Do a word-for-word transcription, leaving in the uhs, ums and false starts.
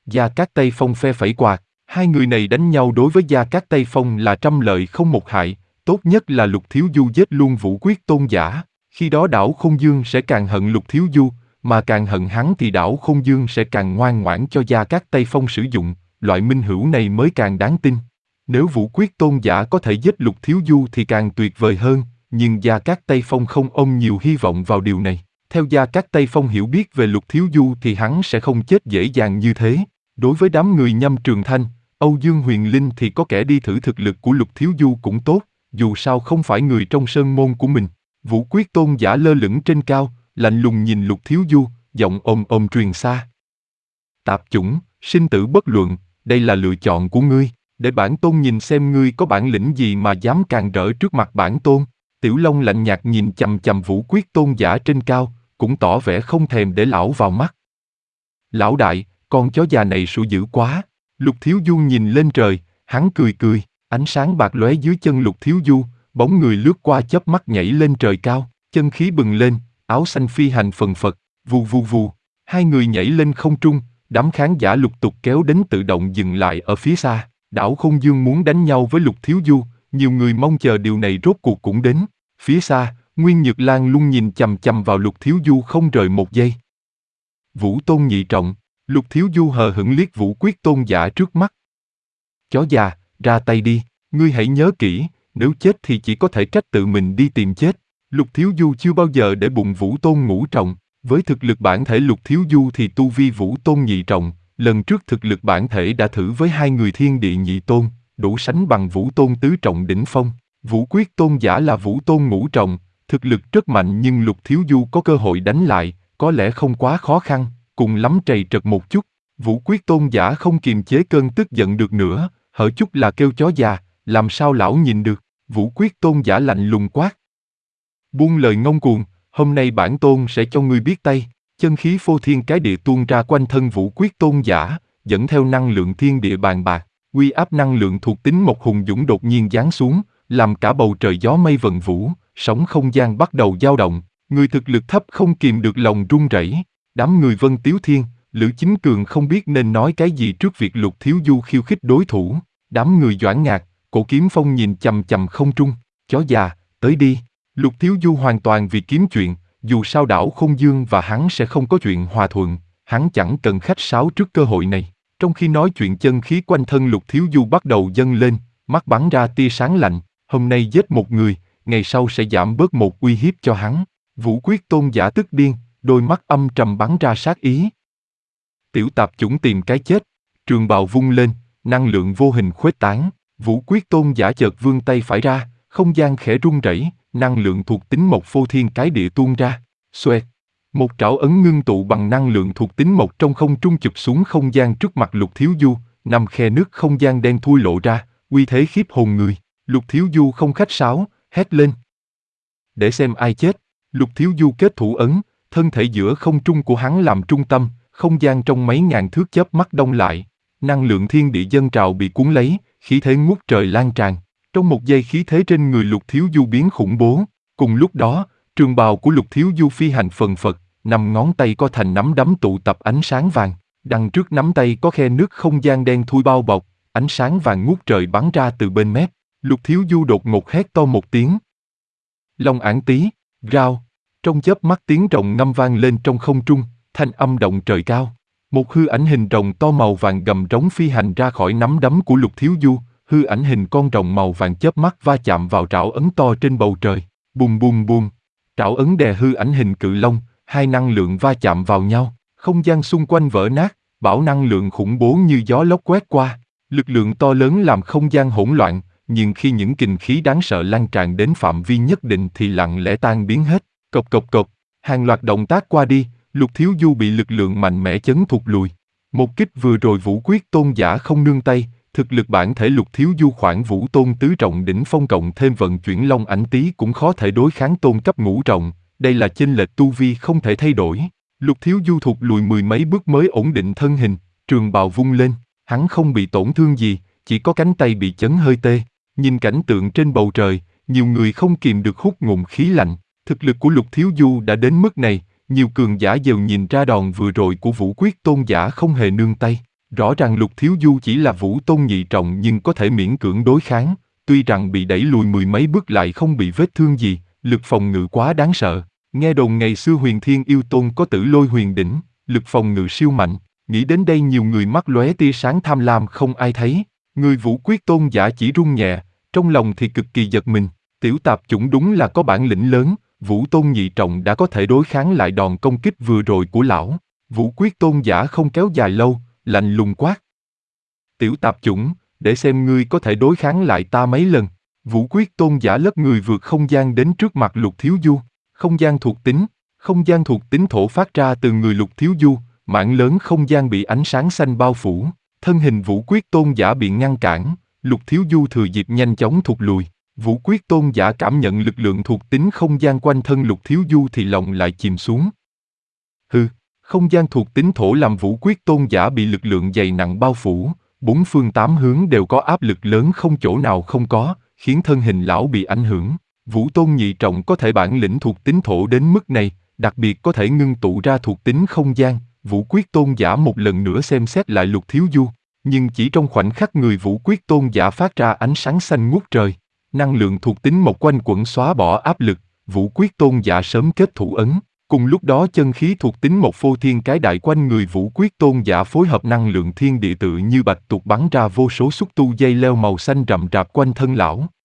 Gia Cát Tây Phong phe phẩy quạt, hai người này đánh nhau đối với Gia Cát Tây Phong là trăm lợi không một hại, tốt nhất là Lục Thiếu Du giết luôn Vũ Quyết Tôn giả, khi đó đảo Không Dương sẽ càng hận Lục Thiếu Du, mà càng hận hắn thì đảo Không Dương sẽ càng ngoan ngoãn cho Gia Cát Tây Phong sử dụng, loại minh hữu này mới càng đáng tin. Nếu Vũ Quyết Tôn giả có thể giết Lục Thiếu Du thì càng tuyệt vời hơn, nhưng Gia Cát Tây Phong không ôm nhiều hy vọng vào điều này. Theo Gia Cát Tây Phong hiểu biết về Lục Thiếu Du thì hắn sẽ không chết dễ dàng như thế. Đối với đám người Nhâm Trường Thanh, Âu Dương Huyền Linh thì có kẻ đi thử thực lực của Lục Thiếu Du cũng tốt, dù sao không phải người trong sơn môn của mình. Vũ Quyết Tôn giả lơ lửng trên cao, lạnh lùng nhìn Lục Thiếu Du, giọng ồm ồm truyền xa. Tạp chủng, sinh tử bất luận, đây là lựa chọn của ngươi, để bản tôn nhìn xem ngươi có bản lĩnh gì mà dám càn rỡ trước mặt bản tôn. Tiểu Long lạnh nhạt nhìn chằm chằm Vũ Quyết Tôn giả trên cao, cũng tỏ vẻ không thèm để lão vào mắt. Lão đại, con chó già này sủa dữ quá. Lục Thiếu Du nhìn lên trời, hắn cười cười, ánh sáng bạc lóe dưới chân Lục Thiếu Du, bóng người lướt qua chớp mắt nhảy lên trời cao, chân khí bừng lên, áo xanh phi hành phần phật, vù vù vù, hai người nhảy lên không trung, đám khán giả lục tục kéo đến tự động dừng lại ở phía xa. Đảo Không Dương muốn đánh nhau với Lục Thiếu Du, nhiều người mong chờ điều này rốt cuộc cũng đến. Phía xa, Nguyên Nhược Lan luôn nhìn chằm chằm vào Lục Thiếu Du không rời một giây. Vũ Tôn nhị trọng, Lục Thiếu Du hờ hững liếc Vũ Quyết Tôn giả trước mắt. Chó già, ra tay đi, ngươi hãy nhớ kỹ, nếu chết thì chỉ có thể trách tự mình đi tìm chết. Lục Thiếu Du chưa bao giờ để bụng Vũ Tôn ngũ trọng, với thực lực bản thể Lục Thiếu Du thì tu vi Vũ Tôn nhị trọng, lần trước thực lực bản thể đã thử với hai người Thiên Địa nhị tôn, đủ sánh bằng Vũ Tôn tứ trọng đỉnh phong. Vũ Quyết Tôn giả là Vũ Tôn ngũ trọng, thực lực rất mạnh nhưng Lục Thiếu Du có cơ hội đánh lại, có lẽ không quá khó khăn, cùng lắm trầy trật một chút. Vũ Quyết Tôn giả không kiềm chế cơn tức giận được nữa, hở chút là kêu chó già, làm sao lão nhìn được. Vũ Quyết Tôn giả lạnh lùng quát. Buông lời ngông cuồng, hôm nay bản tôn sẽ cho ngươi biết tay. Chân khí phô thiên cái địa tuôn ra quanh thân Vũ Quyết Tôn giả, dẫn theo năng lượng thiên địa bàn bạc, uy áp năng lượng thuộc tính một hùng dũng đột nhiên giáng xuống, làm cả bầu trời gió mây vần vũ, sóng không gian bắt đầu dao động, người thực lực thấp không kìm được lòng run rẩy. Đám người Vân Tiếu Thiên, Lữ Chính Cường không biết nên nói cái gì trước việc Lục Thiếu Du khiêu khích đối thủ. Đám người Doãn Ngạc, Cổ Kiếm Phong nhìn chằm chằm không trung, chó già, tới đi. Lục Thiếu Du hoàn toàn vì kiếm chuyện, dù sao đảo Không Dương và hắn sẽ không có chuyện hòa thuận, hắn chẳng cần khách sáo trước cơ hội này. Trong khi nói chuyện chân khí quanh thân Lục Thiếu Du bắt đầu dâng lên, mắt bắn ra tia sáng lạnh, hôm nay giết một người, ngày sau sẽ giảm bớt một uy hiếp cho hắn. Vũ Quyết Tôn giả tức điên, đôi mắt âm trầm bắn ra sát ý. Tiểu tạp chủng tìm cái chết, trường bào vung lên, năng lượng vô hình khuếch tán, Vũ Quyết Tôn giả chợt vươn tay phải ra, không gian khẽ rung rẩy, năng lượng thuộc tính một phô thiên cái địa tuôn ra, xoẹt. Một trảo ấn ngưng tụ bằng năng lượng thuộc tính một trong không trung chụp xuống không gian trước mặt Lục Thiếu Du, năm khe nước không gian đen thui lộ ra, uy thế khiếp hồn người. Lục Thiếu Du không khách sáo, hét lên. Để xem ai chết. Lục Thiếu Du kết thủ ấn, thân thể giữa không trung của hắn làm trung tâm, không gian trong mấy ngàn thước chớp mắt đông lại, năng lượng thiên địa dâng trào bị cuốn lấy, khí thế ngút trời lan tràn. Trong một giây khí thế trên người Lục Thiếu Du biến khủng bố. Cùng lúc đó, trường bào của Lục Thiếu Du phi hành phần phật, năm ngón tay co thành nắm đấm tụ tập ánh sáng vàng. Đằng trước nắm tay có khe nước không gian đen thui bao bọc, ánh sáng vàng ngút trời bắn ra từ bên mép. Lục Thiếu Du đột ngột hét to một tiếng. Long ảng tí, rao. Trong chớp mắt tiếng rồng ngâm vang lên trong không trung, thanh âm động trời cao. Một hư ảnh hình rồng to màu vàng gầm rống phi hành ra khỏi nắm đấm của Lục Thiếu Du. Hư ảnh hình con rồng màu vàng chớp mắt va chạm vào trảo ấn to trên bầu trời. Bùm bùm bùm. Trảo ấn đè hư ảnh hình cự long, hai năng lượng va chạm vào nhau, không gian xung quanh vỡ nát, bão năng lượng khủng bố như gió lốc quét qua. Lực lượng to lớn làm không gian hỗn loạn, nhưng khi những kình khí đáng sợ lan tràn đến phạm vi nhất định thì lặng lẽ tan biến hết. Cộc cộc cộc, hàng loạt động tác qua đi, Lục Thiếu Du bị lực lượng mạnh mẽ chấn thụt lùi. Một kích vừa rồi Vũ Quyết Tôn giả không nương tay, thực lực bản thể Lục Thiếu Du khoảng Vũ Tôn tứ trọng đỉnh phong cộng thêm vận chuyển Long ảnh tí cũng khó thể đối kháng tôn cấp ngũ trọng, đây là chênh lệch tu vi không thể thay đổi. Lục Thiếu Du thụt lùi mười mấy bước mới ổn định thân hình, trường bào vung lên, hắn không bị tổn thương gì, chỉ có cánh tay bị chấn hơi tê. Nhìn cảnh tượng trên bầu trời, nhiều người không kìm được hút ngụm khí lạnh. Thực lực của Lục Thiếu Du đã đến mức này, nhiều cường giả đều nhìn ra đòn vừa rồi của Vũ Quyết Tôn giả không hề nương tay. Rõ ràng Lục Thiếu Du chỉ là vũ tôn nhị trọng nhưng có thể miễn cưỡng đối kháng, tuy rằng bị đẩy lùi mười mấy bước lại không bị vết thương gì, lực phòng ngự quá đáng sợ. Nghe đồn ngày xưa Huyền Thiên Yêu Tôn có Tử Lôi Huyền Đỉnh, lực phòng ngự siêu mạnh, nghĩ đến đây nhiều người mắt lóe tia sáng tham lam không ai thấy. Người Vũ Quyết Tôn giả chỉ run nhẹ, trong lòng thì cực kỳ giật mình, tiểu tạp chủng đúng là có bản lĩnh lớn, Vũ Tôn nhị trọng đã có thể đối kháng lại đòn công kích vừa rồi của lão. Vũ Quyết Tôn giả không kéo dài lâu, lạnh lùng quát. Tiểu tạp chủng, để xem ngươi có thể đối kháng lại ta mấy lần. Vũ Quyết Tôn giả lất người vượt không gian đến trước mặt Lục Thiếu Du. Không gian thuộc tính, không gian thuộc tính thổ phát ra từ người Lục Thiếu Du, mảng lớn không gian bị ánh sáng xanh bao phủ. Thân hình Vũ Quyết Tôn giả bị ngăn cản, Lục Thiếu Du thừa dịp nhanh chóng thụt lùi. Vũ Quyết Tôn giả cảm nhận lực lượng thuộc tính không gian quanh thân Lục Thiếu Du thì lòng lại chìm xuống. Hừ, không gian thuộc tính thổ làm Vũ Quyết Tôn giả bị lực lượng dày nặng bao phủ, bốn phương tám hướng đều có áp lực lớn không chỗ nào không có, khiến thân hình lão bị ảnh hưởng. Vũ Tôn nhị trọng có thể bản lĩnh thuộc tính thổ đến mức này, đặc biệt có thể ngưng tụ ra thuộc tính không gian. Vũ Quyết Tôn giả một lần nữa xem xét lại Lục Thiếu Du, nhưng chỉ trong khoảnh khắc người Vũ Quyết Tôn giả phát ra ánh sáng xanh ngút trời. Năng lượng thuộc tính một quanh quẩn xóa bỏ áp lực, Vũ Quyết Tôn giả sớm kết thủ ấn. Cùng lúc đó chân khí thuộc tính một phô thiên cái đại quanh người Vũ Quyết Tôn giả phối hợp năng lượng thiên địa tự như bạch tuộc bắn ra vô số xúc tu dây leo màu xanh rậm rạp quanh thân lão.